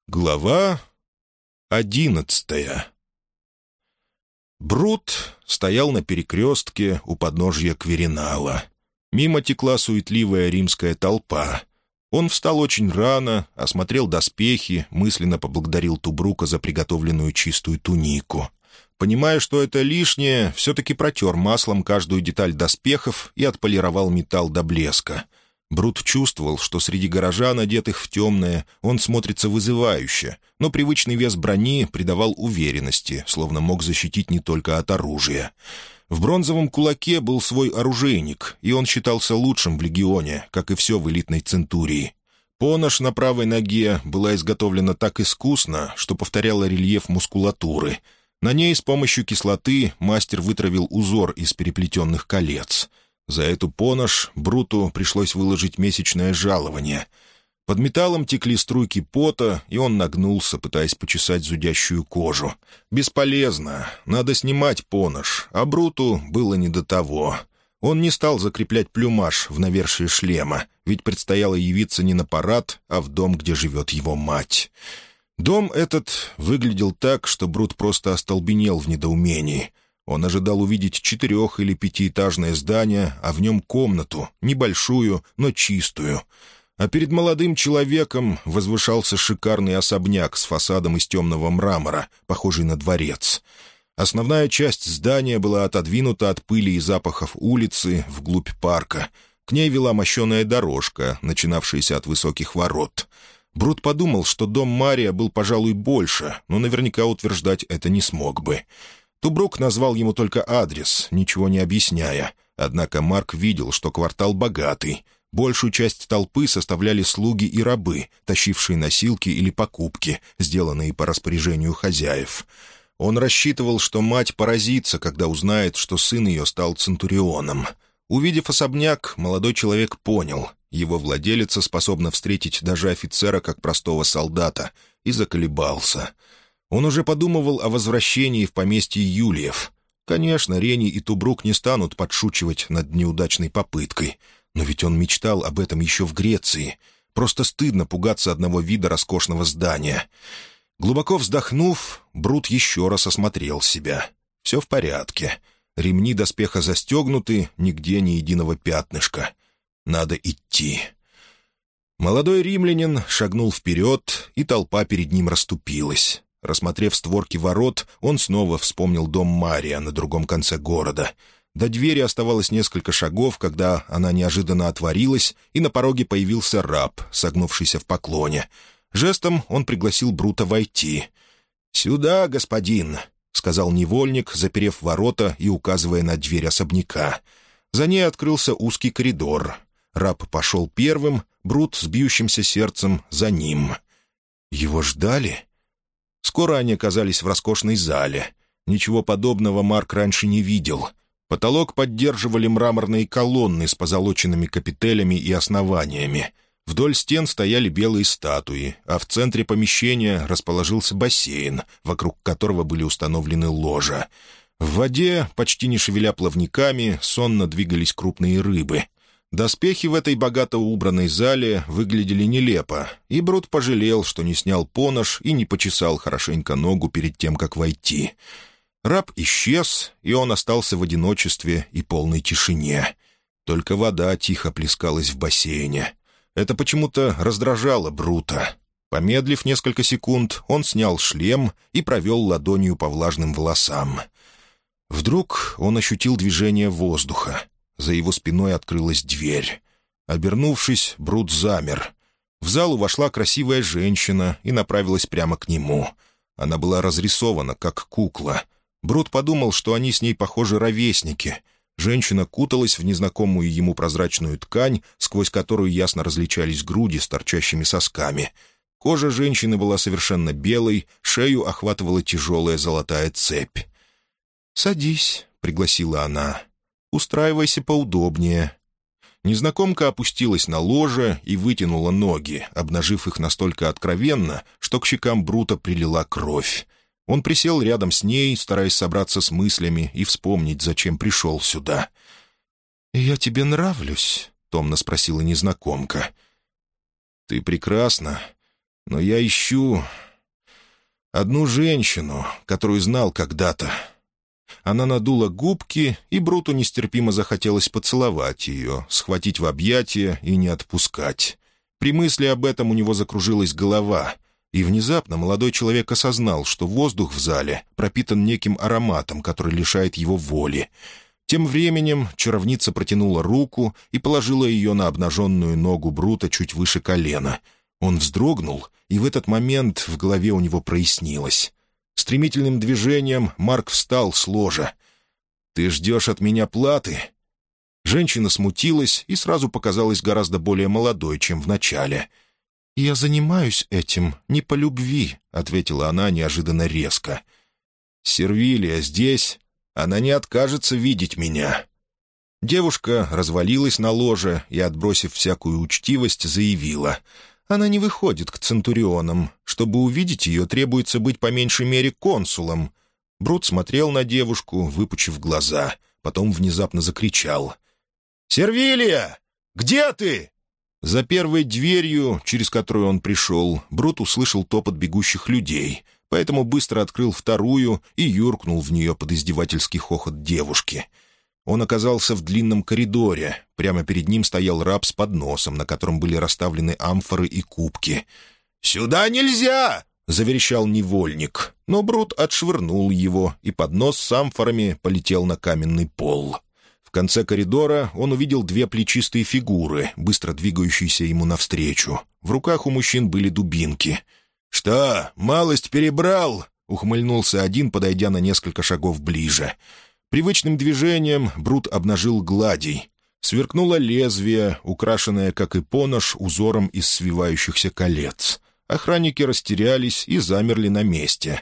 Глава 11. Брут стоял на перекрестке у подножья Кверинала. Мимо текла суетливая римская толпа. Он встал очень рано, осмотрел доспехи, мысленно поблагодарил Тубрука за приготовленную чистую тунику. Понимая, что это лишнее, все-таки протер маслом каждую деталь доспехов и отполировал металл до блеска. Брут чувствовал, что среди горожан, одетых в темное, он смотрится вызывающе, но привычный вес брони придавал уверенности, словно мог защитить не только от оружия. В бронзовом кулаке был свой оружейник, и он считался лучшим в легионе, как и все в элитной центурии. Понож на правой ноге была изготовлена так искусно, что повторяла рельеф мускулатуры. На ней с помощью кислоты мастер вытравил узор из переплетенных колец. За эту понож Бруту пришлось выложить месячное жалование. Под металлом текли струйки пота, и он нагнулся, пытаясь почесать зудящую кожу. Бесполезно, надо снимать понож, а Бруту было не до того. Он не стал закреплять плюмаж в навершие шлема, ведь предстояло явиться не на парад, а в дом, где живет его мать. Дом этот выглядел так, что Брут просто остолбенел в недоумении. Он ожидал увидеть 4- или 5-этажное здание, а в нем комнату, небольшую, но чистую. А перед молодым человеком возвышался шикарный особняк с фасадом из темного мрамора, похожий на дворец. Основная часть здания была отодвинута от пыли и запахов улицы вглубь парка. К ней вела мощеная дорожка, начинавшаяся от высоких ворот. Брут подумал, что дом Мария был, пожалуй, больше, но наверняка утверждать это не смог бы. Тубрук назвал ему только адрес, ничего не объясняя. Однако Марк видел, что квартал богатый. Большую часть толпы составляли слуги и рабы, тащившие носилки или покупки, сделанные по распоряжению хозяев. Он рассчитывал, что мать поразится, когда узнает, что сын ее стал центурионом. Увидев особняк, молодой человек понял — его владелица способна встретить даже офицера как простого солдата, и заколебался. Он уже подумывал о возвращении в поместье Юлиев. Конечно, Рени и Тубрук не станут подшучивать над неудачной попыткой, но ведь он мечтал об этом еще в Греции. Просто стыдно пугаться одного вида роскошного здания. Глубоко вздохнув, Брут еще раз осмотрел себя. Все в порядке. Ремни доспеха застегнуты, нигде ни единого пятнышка. Надо идти. Молодой римлянин шагнул вперед, и толпа перед ним расступилась. Рассмотрев створки ворот, он снова вспомнил дом Мария на другом конце города. До двери оставалось несколько шагов, когда она неожиданно отворилась, и на пороге появился раб, согнувшийся в поклоне. Жестом он пригласил Брута войти. «Сюда, господин», — сказал невольник, заперев ворота и указывая на дверь особняка. За ней открылся узкий коридор. Раб пошел первым, Брут с бьющимся сердцем за ним. Его ждали? Скоро они оказались в роскошной зале. Ничего подобного Марк раньше не видел. Потолок поддерживали мраморные колонны с позолоченными капителями и основаниями. Вдоль стен стояли белые статуи, а в центре помещения расположился бассейн, вокруг которого были установлены ложа. В воде, почти не шевеля плавниками, сонно двигались крупные рыбы. Доспехи в этой богато убранной зале выглядели нелепо, и Брут пожалел, что не снял понож и не почесал хорошенько ногу перед тем, как войти. Раб исчез, и он остался в одиночестве и полной тишине. Только вода тихо плескалась в бассейне. Это почему-то раздражало Брута. Помедлив несколько секунд, он снял шлем и провел ладонью по влажным волосам. Вдруг он ощутил движение воздуха. За его спиной открылась дверь. Обернувшись, Брут замер. В залу вошла красивая женщина и направилась прямо к нему. Она была разрисована, как кукла. Брут подумал, что они с ней, похожи, ровесники. Женщина куталась в незнакомую ему прозрачную ткань, сквозь которую ясно различались груди с торчащими сосками. Кожа женщины была совершенно белой, шею охватывала тяжелая золотая цепь. «Садись», — пригласила она. «Устраивайся поудобнее». Незнакомка опустилась на ложе и вытянула ноги, обнажив их настолько откровенно, что к щекам Брута прилила кровь. Он присел рядом с ней, стараясь собраться с мыслями и вспомнить, зачем пришел сюда. «Я тебе нравлюсь?» — томно спросила незнакомка. «Ты прекрасна. Но я ищу одну женщину, которую знал когда-то». Она надула губки, и Бруту нестерпимо захотелось поцеловать ее, схватить в объятия и не отпускать. При мысли об этом у него закружилась голова, и внезапно молодой человек осознал, что воздух в зале пропитан неким ароматом, который лишает его воли. Тем временем чаровница протянула руку и положила ее на обнаженную ногу Брута чуть выше колена. Он вздрогнул, и в этот момент в голове у него прояснилось. Стремительным движением Марк встал с ложа. «Ты ждешь от меня платы?» Женщина смутилась и сразу показалась гораздо более молодой, чем в начале. «Я занимаюсь этим не по любви», — ответила она неожиданно резко. «Сервилия здесь? Она не откажется видеть меня». Девушка развалилась на ложе и, отбросив всякую учтивость, заявила: «Она не выходит к центурионам. Чтобы увидеть ее, требуется быть по меньшей мере консулом». Брут смотрел на девушку, выпучив глаза, потом внезапно закричал: «Сервилия! Где ты?» За первой дверью, через которую он пришел, Брут услышал топот бегущих людей, поэтому быстро открыл вторую и юркнул в нее под издевательский хохот девушки. Он оказался в длинном коридоре. Прямо перед ним стоял раб с подносом, на котором были расставлены амфоры и кубки. «Сюда нельзя!» — заверещал невольник. Но Брут отшвырнул его, и поднос с амфорами полетел на каменный пол. В конце коридора он увидел две плечистые фигуры, быстро двигающиеся ему навстречу. В руках у мужчин были дубинки. «Что, малость перебрал?» — ухмыльнулся один, подойдя на несколько шагов ближе. Привычным движением Брут обнажил гладий. Сверкнуло лезвие, украшенное, как и понож, узором из свивающихся колец. Охранники растерялись и замерли на месте.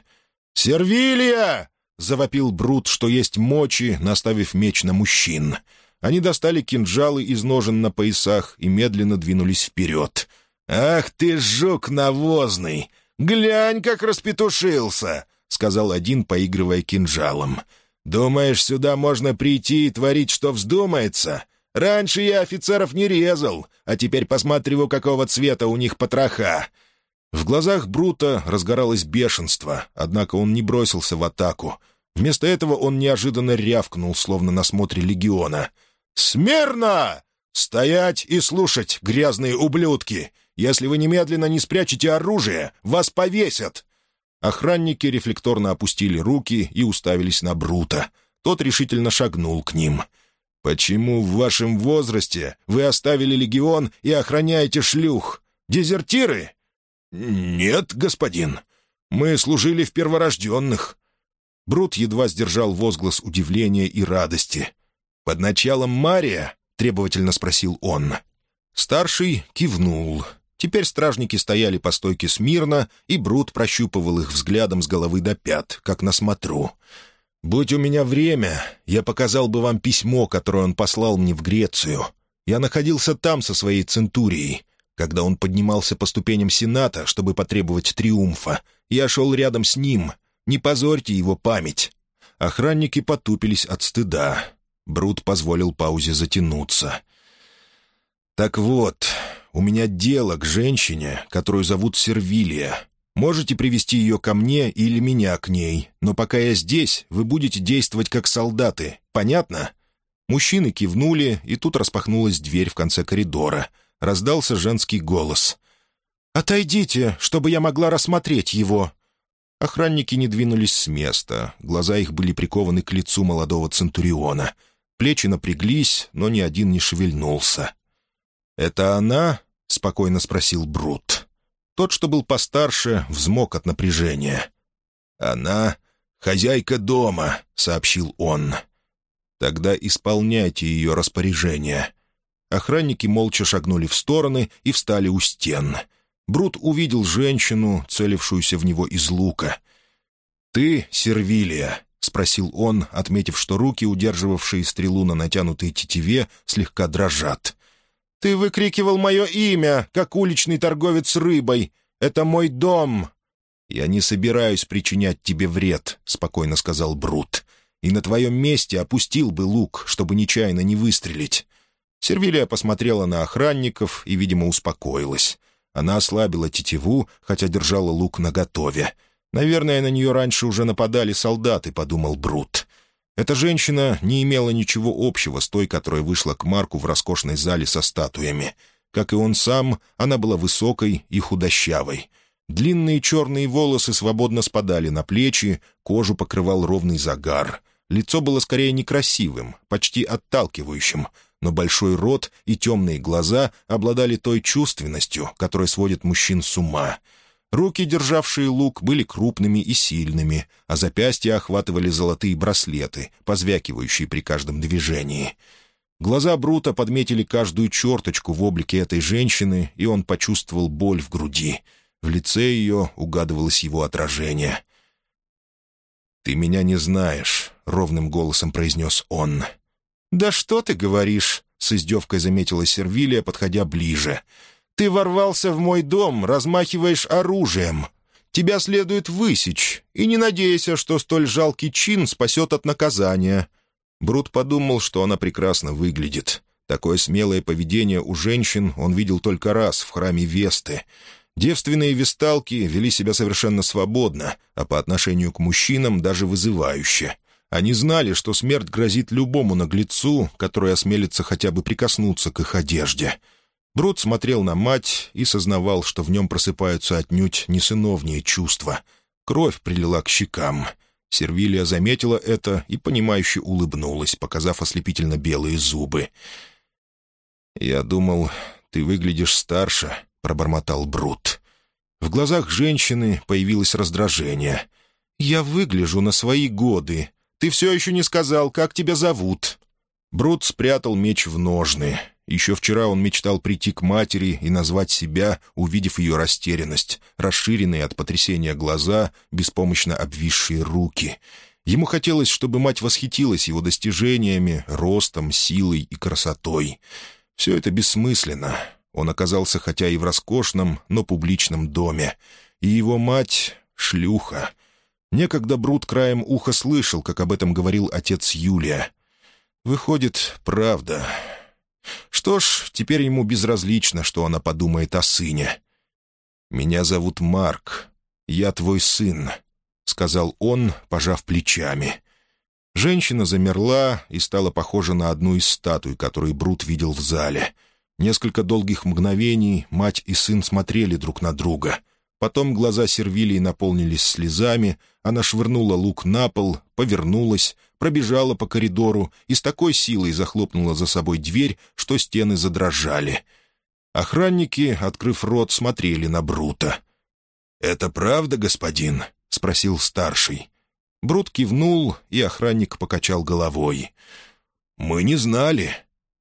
«Сервилия!» — завопил Брут, что есть мочи, наставив меч на мужчин. Они достали кинжалы из ножен на поясах и медленно двинулись вперед. «Ах ты, жук навозный! Глянь, как распетушился!» — сказал один, поигрывая кинжалом. «Думаешь, сюда можно прийти и творить, что вздумается? Раньше я офицеров не резал, а теперь посмотрю, какого цвета у них потроха». В глазах Брута разгоралось бешенство, однако он не бросился в атаку. Вместо этого он неожиданно рявкнул, словно на смотре легиона. «Смирно! Стоять и слушать, грязные ублюдки! Если вы немедленно не спрячете оружие, вас повесят!» Охранники рефлекторно опустили руки и уставились на Брута. Тот решительно шагнул к ним. «Почему в вашем возрасте вы оставили легион и охраняете шлюх? Дезертиры?» «Нет, господин. Мы служили в перворожденных». Брут едва сдержал возглас удивления и радости. «Под началом Мария?» — требовательно спросил он. Старший кивнул. Теперь стражники стояли по стойке смирно, и Брут прощупывал их взглядом с головы до пят, как на смотру. «Будь у меня время, я показал бы вам письмо, которое он послал мне в Грецию. Я находился там со своей центурией. Когда он поднимался по ступеням Сената, чтобы потребовать триумфа, я шел рядом с ним. Не позорьте его память». Охранники потупились от стыда. Брут позволил паузе затянуться. «Так вот, у меня дело к женщине, которую зовут Сервилия. Можете привести ее ко мне или меня к ней, но пока я здесь, вы будете действовать как солдаты. Понятно?» Мужчины кивнули, и тут распахнулась дверь в конце коридора. Раздался женский голос. «Отойдите, чтобы я могла рассмотреть его». Охранники не двинулись с места. Глаза их были прикованы к лицу молодого центуриона. Плечи напряглись, но ни один не шевельнулся. «Это она?» — спокойно спросил Брут. Тот, что был постарше, взмок от напряжения. «Она хозяйка дома», — сообщил он. «Тогда исполняйте ее распоряжение». Охранники молча шагнули в стороны и встали у стен. Брут увидел женщину, целившуюся в него из лука. «Ты, Сервилия?» — спросил он, отметив, что руки, удерживавшие стрелу на натянутой тетиве, слегка дрожат. «Ты выкрикивал мое имя, как уличный торговец рыбой. Это мой дом!» «Я не собираюсь причинять тебе вред», — спокойно сказал Брут. «И на твоем месте опустил бы лук, чтобы нечаянно не выстрелить». Сервилия посмотрела на охранников и, видимо, успокоилась. Она ослабила тетиву, хотя держала лук наготове. «Наверное, на нее раньше уже нападали солдаты», — подумал Брут. Эта женщина не имела ничего общего с той, которая вышла к Марку в роскошной зале со статуями. Как и он сам, она была высокой и худощавой. Длинные черные волосы свободно спадали на плечи, кожу покрывал ровный загар. Лицо было скорее некрасивым, почти отталкивающим, но большой рот и темные глаза обладали той чувственностью, которая сводит мужчин с ума. Руки, державшие лук, были крупными и сильными, а запястья охватывали золотые браслеты, позвякивающие при каждом движении. Глаза Брута подметили каждую черточку в облике этой женщины, и он почувствовал боль в груди. В лице ее угадывалось его отражение. «Ты меня не знаешь», — ровным голосом произнес он. «Да что ты говоришь?» — с издевкой заметила Сервилия, подходя ближе. «Ты ворвался в мой дом, размахиваешь оружием. Тебя следует высечь, и не надейся, что столь жалкий чин спасет от наказания». Брут подумал, что она прекрасно выглядит. Такое смелое поведение у женщин он видел только раз в храме Весты. Девственные весталки вели себя совершенно свободно, а по отношению к мужчинам даже вызывающе. Они знали, что смерть грозит любому наглецу, который осмелится хотя бы прикоснуться к их одежде. Брут смотрел на мать и сознавал, что в нем просыпаются отнюдь не сыновние чувства. Кровь прилила к щекам. Сервилия заметила это и, понимающе улыбнулась, показав ослепительно белые зубы. «Я думал, ты выглядишь старше», — пробормотал Брут. В глазах женщины появилось раздражение. «Я выгляжу на свои годы. Ты все еще не сказал, как тебя зовут». Брут спрятал меч в ножны. Еще вчера он мечтал прийти к матери и назвать себя, увидев ее растерянность, расширенные от потрясения глаза, беспомощно обвисшие руки. Ему хотелось, чтобы мать восхитилась его достижениями, ростом, силой и красотой. Все это бессмысленно. Он оказался хотя и в роскошном, но публичном доме. И его мать — шлюха. Некогда Брут краем уха слышал, как об этом говорил отец Юлия. Выходит, правда. Что ж, теперь ему безразлично, что она подумает о сыне. «Меня зовут Марк. Я твой сын», — сказал он, пожав плечами. Женщина замерла и стала похожа на одну из статуй, которые Брут видел в зале. Несколько долгих мгновений мать и сын смотрели друг на друга. Потом глаза Сервилии наполнились слезами, она швырнула лук на пол, повернулась, пробежала по коридору и с такой силой захлопнула за собой дверь, что стены задрожали. Охранники, открыв рот, смотрели на Брута. «Это правда, господин?» — спросил старший. Брут кивнул, и охранник покачал головой. «Мы не знали».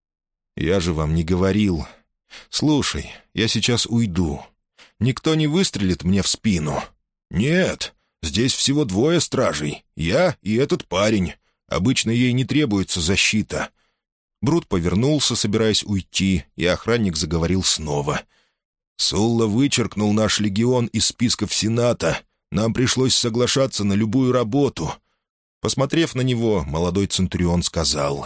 «Я же вам не говорил. Слушай, я сейчас уйду. Никто не выстрелит мне в спину?» «Нет, здесь всего 2 стражей. Я и этот парень. Обычно ей не требуется защита». Брут повернулся, собираясь уйти, и охранник заговорил снова. «Сулла вычеркнул наш легион из списков Сената. Нам пришлось соглашаться на любую работу». Посмотрев на него, молодой центурион сказал: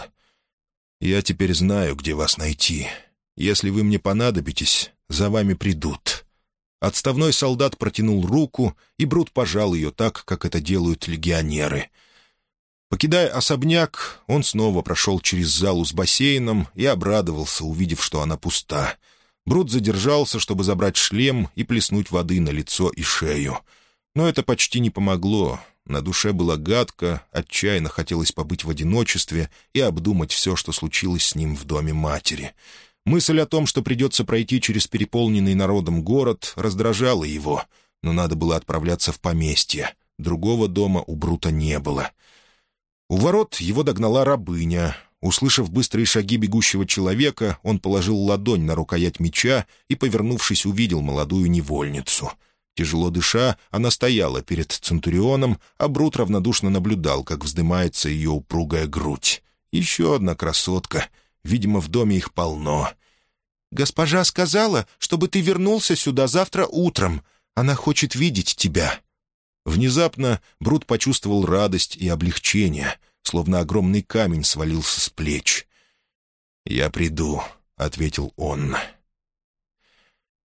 «Я теперь знаю, где вас найти. Если вы мне понадобитесь, за вами придут». Отставной солдат протянул руку, и Брут пожал ее так, как это делают легионеры. Покидая особняк, он снова прошел через залу с бассейном и обрадовался, увидев, что она пуста. Брут задержался, чтобы забрать шлем и плеснуть воды на лицо и шею. Но это почти не помогло. На душе было гадко, отчаянно хотелось побыть в одиночестве и обдумать все, что случилось с ним в доме матери. Мысль о том, что придется пройти через переполненный народом город, раздражала его, но надо было отправляться в поместье. Другого дома у Брута не было. У ворот его догнала рабыня. Услышав быстрые шаги бегущего человека, он положил ладонь на рукоять меча и, повернувшись, увидел молодую невольницу. Тяжело дыша, она стояла перед центурионом, а Брут равнодушно наблюдал, как вздымается ее упругая грудь. Еще одна красотка. Видимо, в доме их полно. «Госпожа сказала, чтобы ты вернулся сюда завтра утром. Она хочет видеть тебя». Внезапно Брут почувствовал радость и облегчение, словно огромный камень свалился с плеч. «Я приду», — ответил он.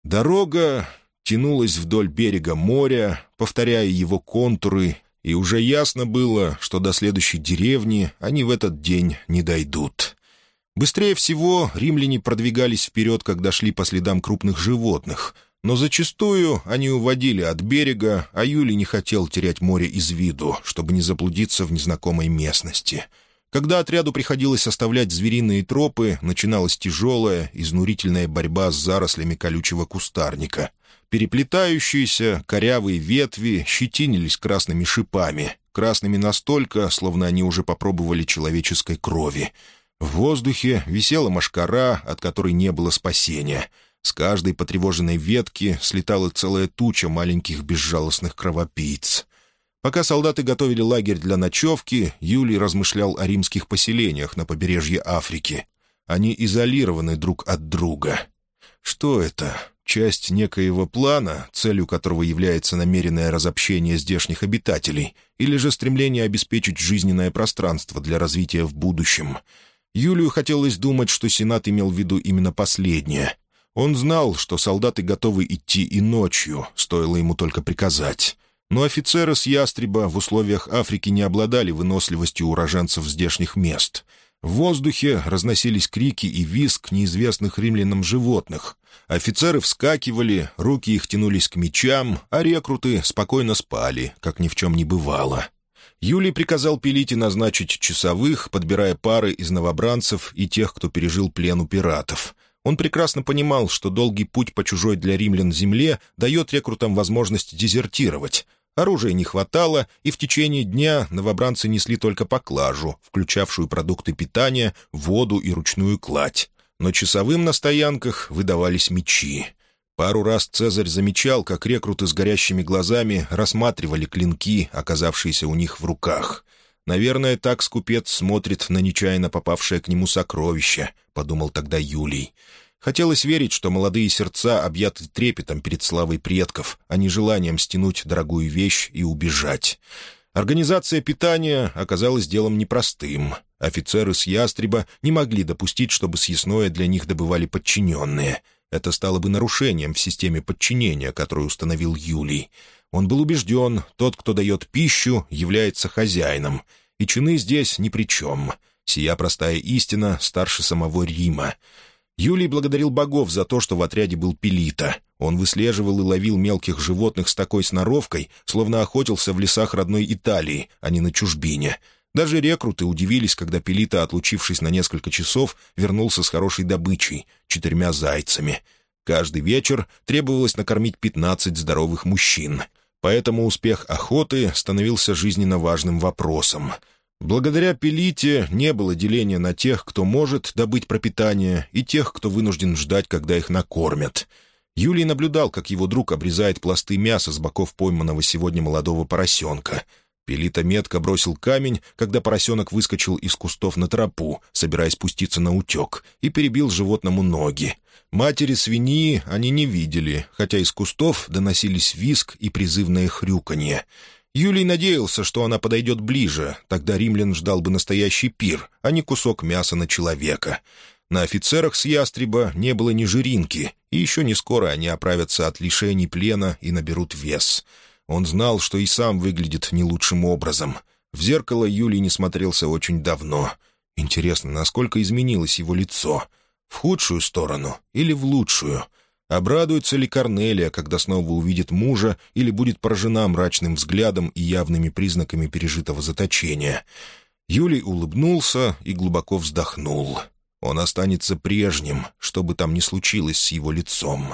Дорога тянулась вдоль берега моря, повторяя его контуры, и уже ясно было, что до следующей деревни они в этот день не дойдут. Быстрее всего римляне продвигались вперед, когда шли по следам крупных животных, но зачастую они уводили от берега, а Юлий не хотел терять море из виду, чтобы не заблудиться в незнакомой местности. Когда отряду приходилось оставлять звериные тропы, начиналась тяжелая, изнурительная борьба с зарослями колючего кустарника. Переплетающиеся, корявые ветви щетинились красными шипами, красными настолько, словно они уже попробовали человеческой крови. В воздухе висела мошкара, от которой не было спасения. С каждой потревоженной ветки слетала целая туча маленьких безжалостных кровопийц. Пока солдаты готовили лагерь для ночевки, Юлий размышлял о римских поселениях на побережье Африки. Они изолированы друг от друга. Что это? Часть некоего плана, целью которого является намеренное разобщение здешних обитателей, или же стремление обеспечить жизненное пространство для развития в будущем? Юлию хотелось думать, что Сенат имел в виду именно последнее. Он знал, что солдаты готовы идти и ночью, стоило ему только приказать. Но офицеры с Ястреба в условиях Африки не обладали выносливостью уроженцев здешних мест. В воздухе разносились крики и визг неизвестных римлянам животных. Офицеры вскакивали, руки их тянулись к мечам, а рекруты спокойно спали, как ни в чем не бывало. Юлий приказал Пелите назначить часовых, подбирая пары из новобранцев и тех, кто пережил плен у пиратов. Он прекрасно понимал, что долгий путь по чужой для римлян земле дает рекрутам возможность дезертировать. Оружия не хватало, и в течение дня новобранцы несли только поклажу, включавшую продукты питания, воду и ручную кладь. Но часовым на стоянках выдавались мечи. Пару раз Цезарь замечал, как рекруты с горящими глазами рассматривали клинки, оказавшиеся у них в руках. «Наверное, так скупец смотрит на нечаянно попавшее к нему сокровище», — подумал тогда Юлий. Хотелось верить, что молодые сердца объяты трепетом перед славой предков, а не желанием стянуть дорогую вещь и убежать. Организация питания оказалась делом непростым. Офицеры с Ястреба не могли допустить, чтобы съестное для них добывали подчиненные. Это стало бы нарушением в системе подчинения, которую установил Юлий. Он был убежден, тот, кто дает пищу, является хозяином. И чины здесь ни при чем. Сия простая истина старше самого Рима. Юлий благодарил богов за то, что в отряде был Пелита. Он выслеживал и ловил мелких животных с такой сноровкой, словно охотился в лесах родной Италии, а не на чужбине. Даже рекруты удивились, когда Пелита, отлучившись на несколько часов, вернулся с хорошей добычей — 4 зайцами. Каждый вечер требовалось накормить 15 здоровых мужчин. Поэтому успех охоты становился жизненно важным вопросом. Благодаря Пелите не было деления на тех, кто может добыть пропитание, и тех, кто вынужден ждать, когда их накормят. Юлий наблюдал, как его друг обрезает пласты мяса с боков пойманного сегодня молодого поросенка. Пелита метко бросил камень, когда поросенок выскочил из кустов на тропу, собираясь спуститься на утек, и перебил животному ноги. Матери свиньи они не видели, хотя из кустов доносились визг и призывное хрюканье. Юлий надеялся, что она подойдет ближе, тогда римлян ждал бы настоящий пир, а не кусок мяса на человека. На офицерах с Ястреба не было ни жиринки, и еще не скоро они оправятся от лишений плена и наберут вес. Он знал, что и сам выглядит не лучшим образом. В зеркало Юлий не смотрелся очень давно. Интересно, насколько изменилось его лицо? В худшую сторону или в лучшую? Обрадуется ли Корнелия, когда снова увидит мужа, или будет поражена мрачным взглядом и явными признаками пережитого заточения? Юлий улыбнулся и глубоко вздохнул. Он останется прежним, что бы там ни случилось с его лицом.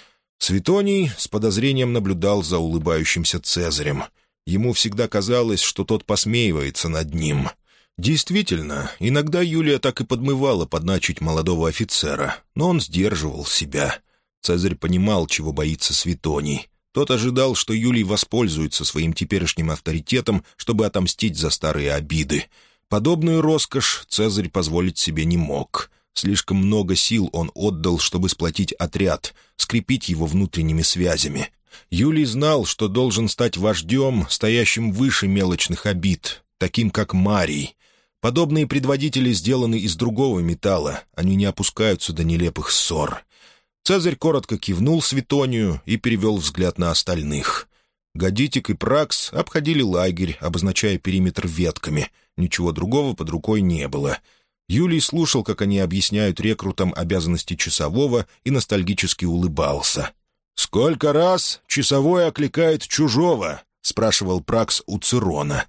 Светоний с подозрением наблюдал за улыбающимся Цезарем. Ему всегда казалось, что тот посмеивается над ним. Действительно, иногда Юлия так и подмывала подначить молодого офицера, но он сдерживал себя. Цезарь понимал, чего боится Светоний. Тот ожидал, что Юлий воспользуется своим теперешним авторитетом, чтобы отомстить за старые обиды. Подобную роскошь Цезарь позволить себе не мог. Слишком много сил он отдал, чтобы сплотить отряд, скрепить его внутренними связями. Юлий знал, что должен стать вождем, стоящим выше мелочных обид, таким как Марий. Подобные предводители сделаны из другого металла, они не опускаются до нелепых ссор. Цезарь коротко кивнул Светонию и перевел взгляд на остальных. Гадитик и Пракс обходили лагерь, обозначая периметр ветками. Ничего другого под рукой не было. Юлий слушал, как они объясняют рекрутам обязанности часового, и ностальгически улыбался. «Сколько раз часовой окликает чужого?» — спрашивал Пракс у Цирона.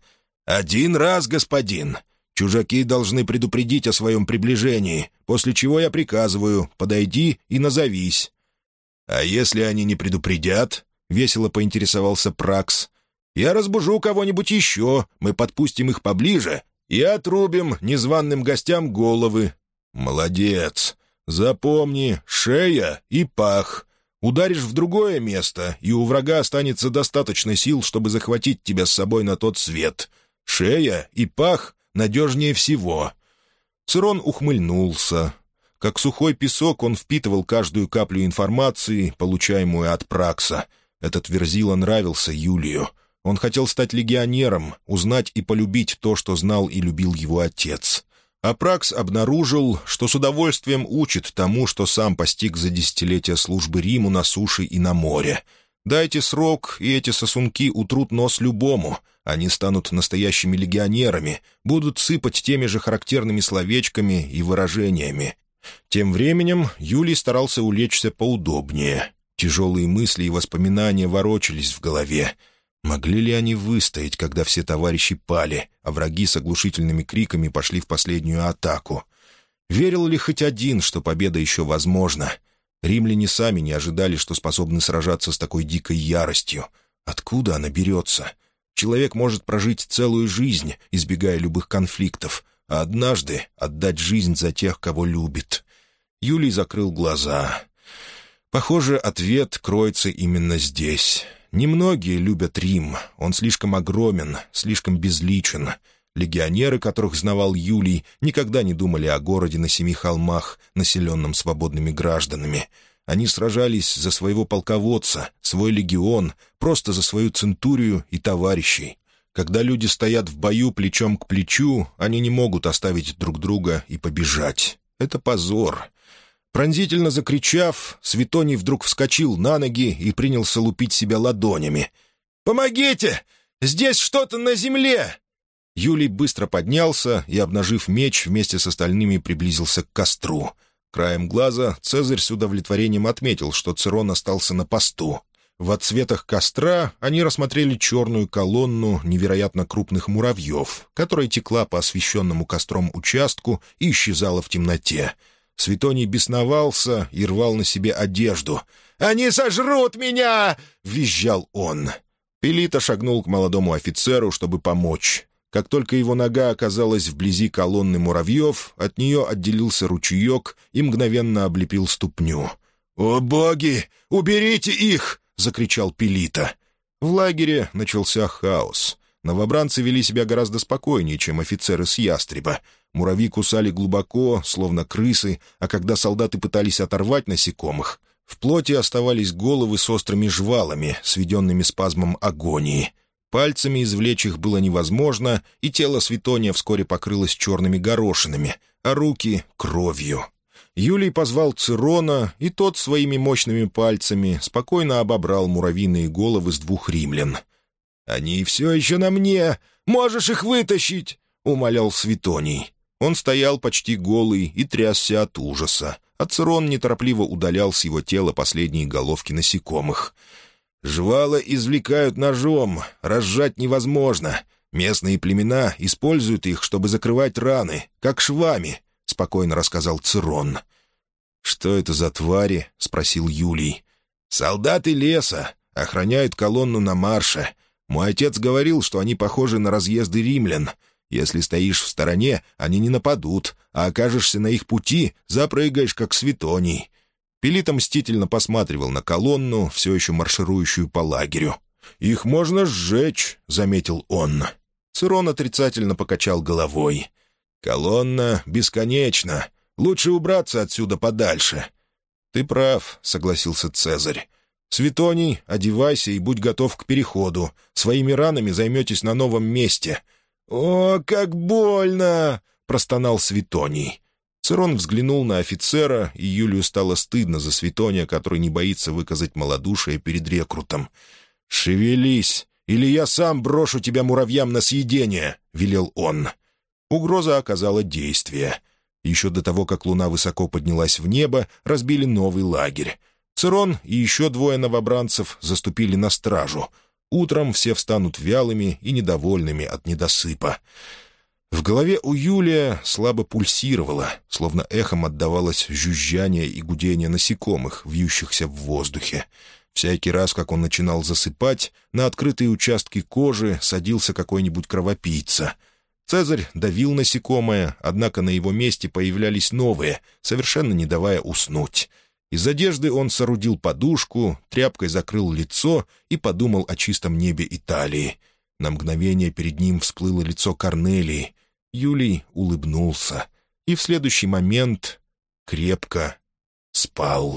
«1 раз, господин. Чужаки должны предупредить о своем приближении, после чего я приказываю: подойди и назовись». «А если они не предупредят?» — весело поинтересовался Пракс. «Я разбужу кого-нибудь еще, мы подпустим их поближе и отрубим незваным гостям головы». «Молодец. Запомни: шея и пах. Ударишь в другое место, и у врага останется достаточно сил, чтобы захватить тебя с собой на тот свет. Шея и пах надежнее всего». Цирон ухмыльнулся. Как сухой песок он впитывал каждую каплю информации, получаемую от Пракса. Этот верзила нравился Юлию. Он хотел стать легионером, узнать и полюбить то, что знал и любил его отец. А Пракс обнаружил, что с удовольствием учит тому, что сам постиг за десятилетия службы Риму на суше и на море. Дайте срок, и эти сосунки утрут нос любому. Они станут настоящими легионерами, будут сыпать теми же характерными словечками и выражениями. Тем временем Юлий старался улечься поудобнее. Тяжелые мысли и воспоминания ворочались в голове. Могли ли они выстоять, когда все товарищи пали, а враги с оглушительными криками пошли в последнюю атаку? Верил ли хоть один, что победа еще возможна? Римляне сами не ожидали, что способны сражаться с такой дикой яростью. Откуда она берется? Человек может прожить целую жизнь, избегая любых конфликтов, а однажды отдать жизнь за тех, кого любит. Юлий закрыл глаза. Похоже, ответ кроется именно здесь. Немногие любят Рим. Он слишком огромен, слишком безличен. Легионеры, которых знавал Юлий, никогда не думали о городе на 7 холмах, населенном свободными гражданами. Они сражались за своего полководца, свой легион, просто за свою центурию и товарищей. Когда люди стоят в бою плечом к плечу, они не могут оставить друг друга и побежать. Это позор. Пронзительно закричав, Светоний вдруг вскочил на ноги и принялся лупить себя ладонями. «Помогите! Здесь что-то на земле!» Юлий быстро поднялся и, обнажив меч, вместе с остальными приблизился к костру. Краем глаза Цезарь с удовлетворением отметил, что Цирон остался на посту. В отсветах костра они рассмотрели черную колонну невероятно крупных муравьев, которая текла по освещенному костром участку и исчезала в темноте. Светоний бесновался и рвал на себе одежду. «Они сожрут меня!» — визжал он. Пелита шагнул к молодому офицеру, чтобы помочь. Как только его нога оказалась вблизи колонны муравьев, от нее отделился ручеек и мгновенно облепил ступню. «О боги! Уберите их!» — закричал Пелита. В лагере начался хаос. Новобранцы вели себя гораздо спокойнее, чем офицеры с ястреба. Муравьи кусали глубоко, словно крысы, а когда солдаты пытались оторвать насекомых, в плоти оставались головы с острыми жвалами, сведенными спазмом агонии. Пальцами извлечь их было невозможно, и тело Светония вскоре покрылось черными горошинами, а руки — кровью. Юлий позвал Цирона, и тот своими мощными пальцами спокойно обобрал муравьиные головы с 2 римлян. «Они все еще на мне! Можешь их вытащить!» — умолял Светоний. Он стоял почти голый и трясся от ужаса, а Цирон неторопливо удалял с его тела последние головки насекомых. «Жвала извлекают ножом, разжать невозможно. Местные племена используют их, чтобы закрывать раны, как швами», — спокойно рассказал Цирон. «Что это за твари?» — спросил Юлий. «Солдаты леса, охраняют колонну на марше. Мой отец говорил, что они похожи на разъезды римлян. Если стоишь в стороне, они не нападут, а окажешься на их пути, запрыгаешь, как Светоний». Пелита мстительно посматривал на колонну, все еще марширующую по лагерю. «Их можно сжечь», — заметил он. Цирон отрицательно покачал головой. «Колонна бесконечна. Лучше убраться отсюда подальше». «Ты прав», — согласился Цезарь. «Светоний, одевайся и будь готов к переходу. Своими ранами займетесь на новом месте». «О, как больно!» — простонал Светоний. Цирон взглянул на офицера, и Юлию стало стыдно за Светония, который не боится выказать малодушие перед рекрутом. «Шевелись, или я сам брошу тебя муравьям на съедение», — велел он. Угроза оказала действие. Еще до того, как луна высоко поднялась в небо, разбили новый лагерь. Цирон и еще 2 новобранцев заступили на стражу. Утром все встанут вялыми и недовольными от недосыпа. В голове у Юлия слабо пульсировало, словно эхом отдавалось жужжание и гудение насекомых, вьющихся в воздухе. Всякий раз, как он начинал засыпать, на открытые участки кожи садился какой-нибудь кровопийца. Цезарь давил насекомое, однако на его месте появлялись новые, совершенно не давая уснуть. Из одежды он соорудил подушку, тряпкой закрыл лицо и подумал о чистом небе Италии. На мгновение перед ним всплыло лицо Корнелии. Юлий улыбнулся и в следующий момент крепко спал.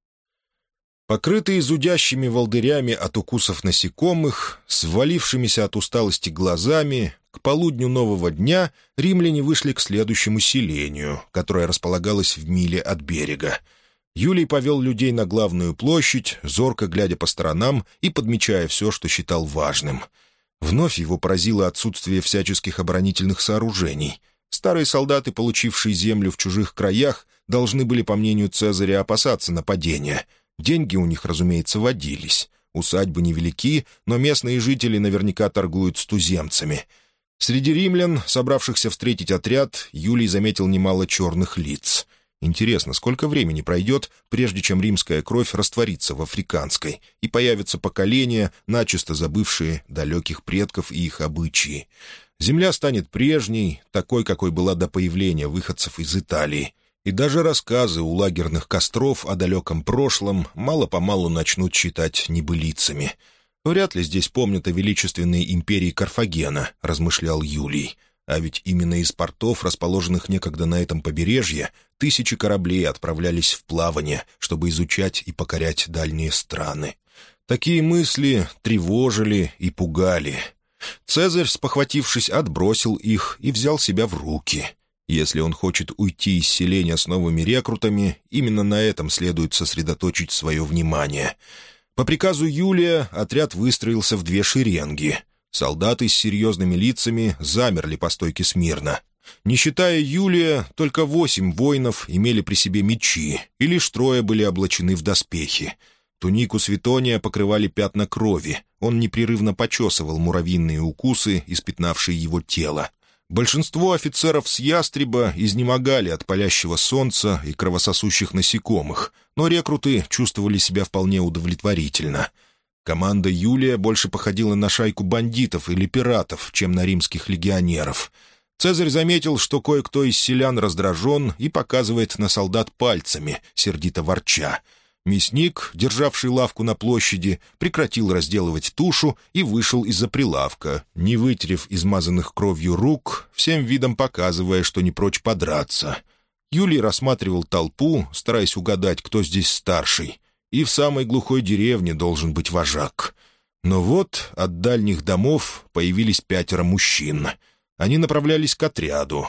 Покрытые зудящими волдырями от укусов насекомых, с ввалившимися от усталости глазами, к полудню нового дня римляне вышли к следующему селению, которое располагалось в миле от берега. Юлий повел людей на главную площадь, зорко глядя по сторонам и подмечая все, что считал важным. Вновь его поразило отсутствие всяческих оборонительных сооружений. Старые солдаты, получившие землю в чужих краях, должны были, по мнению Цезаря, опасаться нападения. Деньги у них, разумеется, водились. Усадьбы невелики, но местные жители наверняка торгуют с туземцами. Среди римлян, собравшихся встретить отряд, Юлий заметил немало черных лиц. Интересно, сколько времени пройдет, прежде чем римская кровь растворится в африканской, и появятся поколения, начисто забывшие далеких предков и их обычаи. Земля станет прежней, такой, какой была до появления выходцев из Италии. И даже рассказы у лагерных костров о далеком прошлом мало-помалу начнут считать небылицами. «Вряд ли здесь помнят о величественной империи Карфагена», — размышлял Юлий. А ведь именно из портов, расположенных некогда на этом побережье, тысячи кораблей отправлялись в плавание, чтобы изучать и покорять дальние страны. Такие мысли тревожили и пугали. Цезарь, спохватившись, отбросил их и взял себя в руки. Если он хочет уйти из селения с новыми рекрутами, именно на этом следует сосредоточить свое внимание. По приказу Юлия отряд выстроился в 2 шеренги. Солдаты с серьезными лицами замерли по стойке смирно. Не считая Юлия, только 8 воинов имели при себе мечи, и лишь 3 были облачены в доспехи. Тунику Светония покрывали пятна крови. Он непрерывно почесывал муравьиные укусы, испятнавшие его тело. Большинство офицеров с ястреба изнемогали от палящего солнца и кровососущих насекомых, но рекруты чувствовали себя вполне удовлетворительно. Команда Юлия больше походила на шайку бандитов или пиратов, чем на римских легионеров. Цезарь заметил, что кое-кто из селян раздражен и показывает на солдат пальцами, сердито ворча. Мясник, державший лавку на площади, прекратил разделывать тушу и вышел из-за прилавка, не вытерев измазанных кровью рук, всем видом показывая, что не прочь подраться. Юлий рассматривал толпу, стараясь угадать, кто здесь старший. И в самой глухой деревне должен быть вожак. Но вот от дальних домов появились 5 мужчин. Они направлялись к отряду.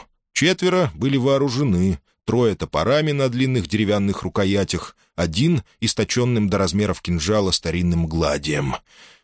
4 были вооружены, 3 топорами на длинных деревянных рукоятях, 1 источенным до размеров кинжала старинным гладием.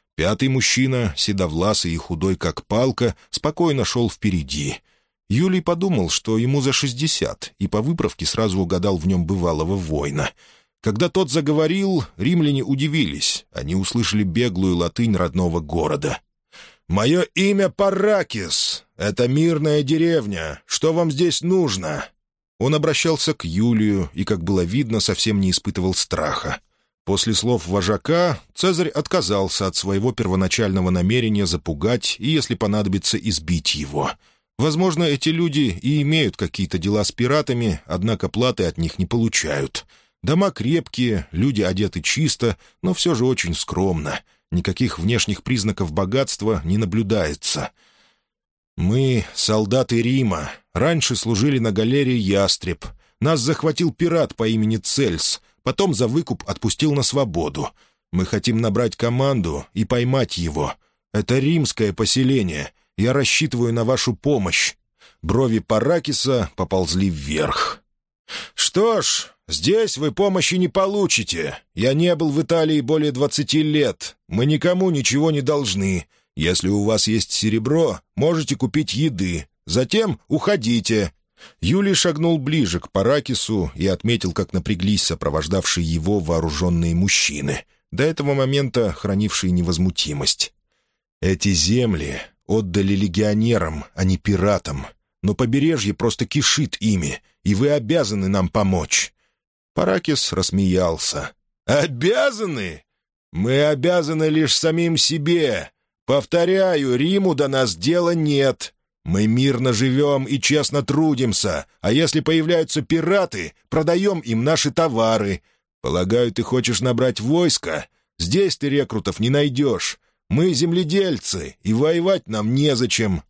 5 мужчина, седовласый и худой как палка, спокойно шел впереди. Юлий подумал, что ему за 60, и по выправке сразу угадал в нем бывалого воина. Когда тот заговорил, римляне удивились. Они услышали беглую латынь родного города. «Мое имя Парракис. Это мирная деревня. Что вам здесь нужно?» Он обращался к Юлию и, как было видно, совсем не испытывал страха. После слов вожака Цезарь отказался от своего первоначального намерения запугать и, если понадобится, избить его. Возможно, эти люди и имеют какие-то дела с пиратами, однако платы от них не получают. Дома крепкие, люди одеты чисто, но все же очень скромно. Никаких внешних признаков богатства не наблюдается. «Мы — солдаты Рима. Раньше служили на галере «Ястреб». Нас захватил пират по имени Цельс, потом за выкуп отпустил на свободу. Мы хотим набрать команду и поймать его. Это римское поселение. Я рассчитываю на вашу помощь». Брови Парракиса поползли вверх. «Что ж, здесь вы помощи не получите. Я не был в Италии более 20 лет. Мы никому ничего не должны. Если у вас есть серебро, можете купить еды. Затем уходите». Юлий шагнул ближе к Паракису и отметил, как напряглись сопровождавшие его вооруженные мужчины, до этого момента хранившие невозмутимость. «Эти земли отдали легионерам, а не пиратам. Но побережье просто кишит ими, и вы обязаны нам помочь». Паракис рассмеялся. «Обязаны? Мы обязаны лишь самим себе. Повторяю, Риму до нас дела нет. Мы мирно живем и честно трудимся, а если появляются пираты, продаем им наши товары. Полагаю, ты хочешь набрать войско? Здесь ты рекрутов не найдешь. Мы земледельцы, и воевать нам незачем».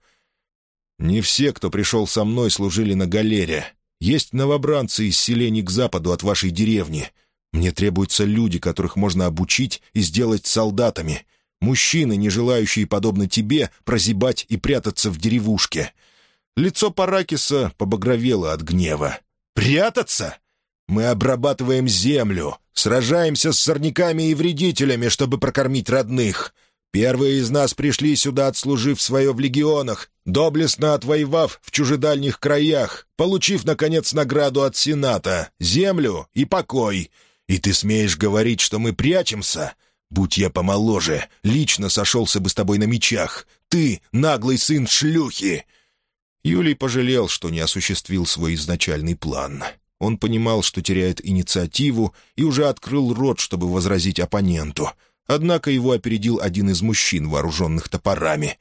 «Не все, кто пришел со мной, служили на галере. Есть новобранцы из селений к западу от вашей деревни. Мне требуются люди, которых можно обучить и сделать солдатами. Мужчины, не желающие, подобно тебе, прозябать и прятаться в деревушке». Лицо Паракиса побагровело от гнева. «Прятаться? Мы обрабатываем землю, сражаемся с сорняками и вредителями, чтобы прокормить родных. Первые из нас пришли сюда, отслужив свое в легионах, доблестно отвоевав в чужедальних краях, получив, наконец, награду от Сената, землю и покой. И ты смеешь говорить, что мы прячемся? Будь я помоложе, лично сошелся бы с тобой на мечах. Ты — наглый сын шлюхи!» Юлий пожалел, что не осуществил свой изначальный план. Он понимал, что теряет инициативу, и уже открыл рот, чтобы возразить оппоненту. Однако его опередил один из мужчин, вооруженных топорами.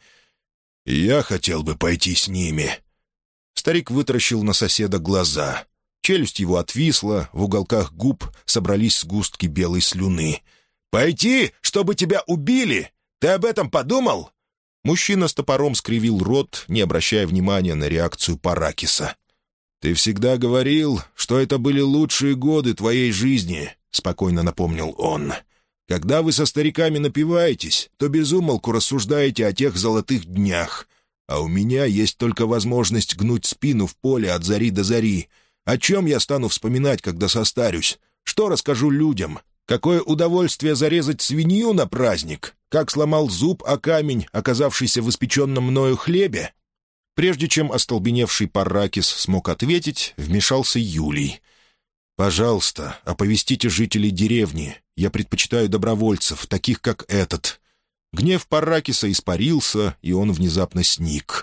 «Я хотел бы пойти с ними». Старик вытаращил на соседа глаза. Челюсть его отвисла, в уголках губ собрались сгустки белой слюны. «Пойти, чтобы тебя убили? Ты об этом подумал?» Мужчина с топором скривил рот, не обращая внимания на реакцию Паракиса. «Ты всегда говорил, что это были лучшие годы твоей жизни», — спокойно напомнил он. «Когда вы со стариками напиваетесь, то без умолку рассуждаете о тех золотых днях. А у меня есть только возможность гнуть спину в поле от зари до зари. О чем я стану вспоминать, когда состарюсь? Что расскажу людям? Какое удовольствие зарезать свинью на праздник? Как сломал зуб о камень, оказавшийся в испеченном мною хлебе?» Прежде чем остолбеневший Паракис смог ответить, вмешался Юлий. «Пожалуйста, оповестите жителей деревни. Я предпочитаю добровольцев, таких как этот». Гнев Паракиса испарился, и он внезапно сник.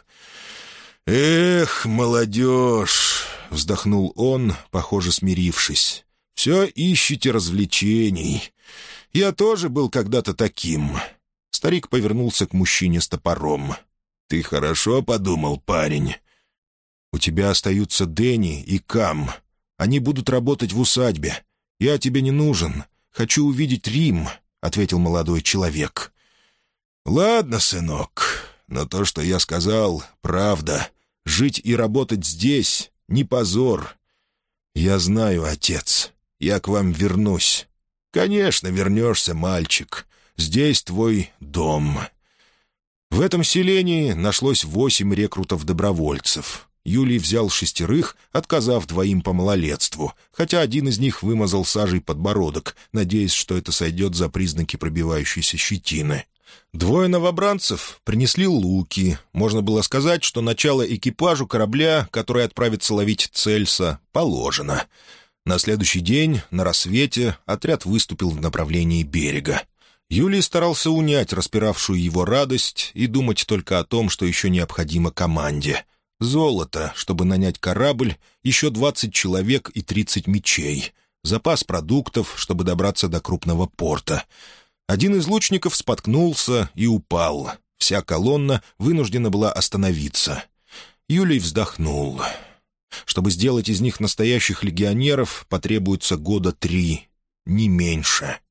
«Эх, молодежь!» — вздохнул он, похоже, смирившись. «Все ищете развлечений. Я тоже был когда-то таким». Старик повернулся к мужчине с топором. «Ты хорошо подумал, парень. У тебя остаются Дэнни и Кам. Они будут работать в усадьбе. Я тебе не нужен. Хочу увидеть Рим», — ответил молодой человек. «Ладно, сынок, но то, что я сказал, правда. Жить и работать здесь — не позор. Я знаю, отец. Я к вам вернусь. Конечно, вернешься, мальчик. Здесь твой дом». В этом селении нашлось 8 рекрутов-добровольцев. Юлий взял 6, отказав 2 по малолетству, хотя один из них вымазал сажей подбородок, надеясь, что это сойдет за признаки пробивающейся щетины. 2 новобранцев принесли луки. Можно было сказать, что начало экипажу корабля, который отправится ловить Цельса, положено. На следующий день, на рассвете, отряд выступил в направлении берега. Юлий старался унять распиравшую его радость и думать только о том, что еще необходимо команде. Золото, чтобы нанять корабль, еще 20 человек и 30 мечей. Запас продуктов, чтобы добраться до крупного порта. Один из лучников споткнулся и упал. Вся колонна вынуждена была остановиться. Юлий вздохнул. Чтобы сделать из них настоящих легионеров, потребуется 3 года, не меньше.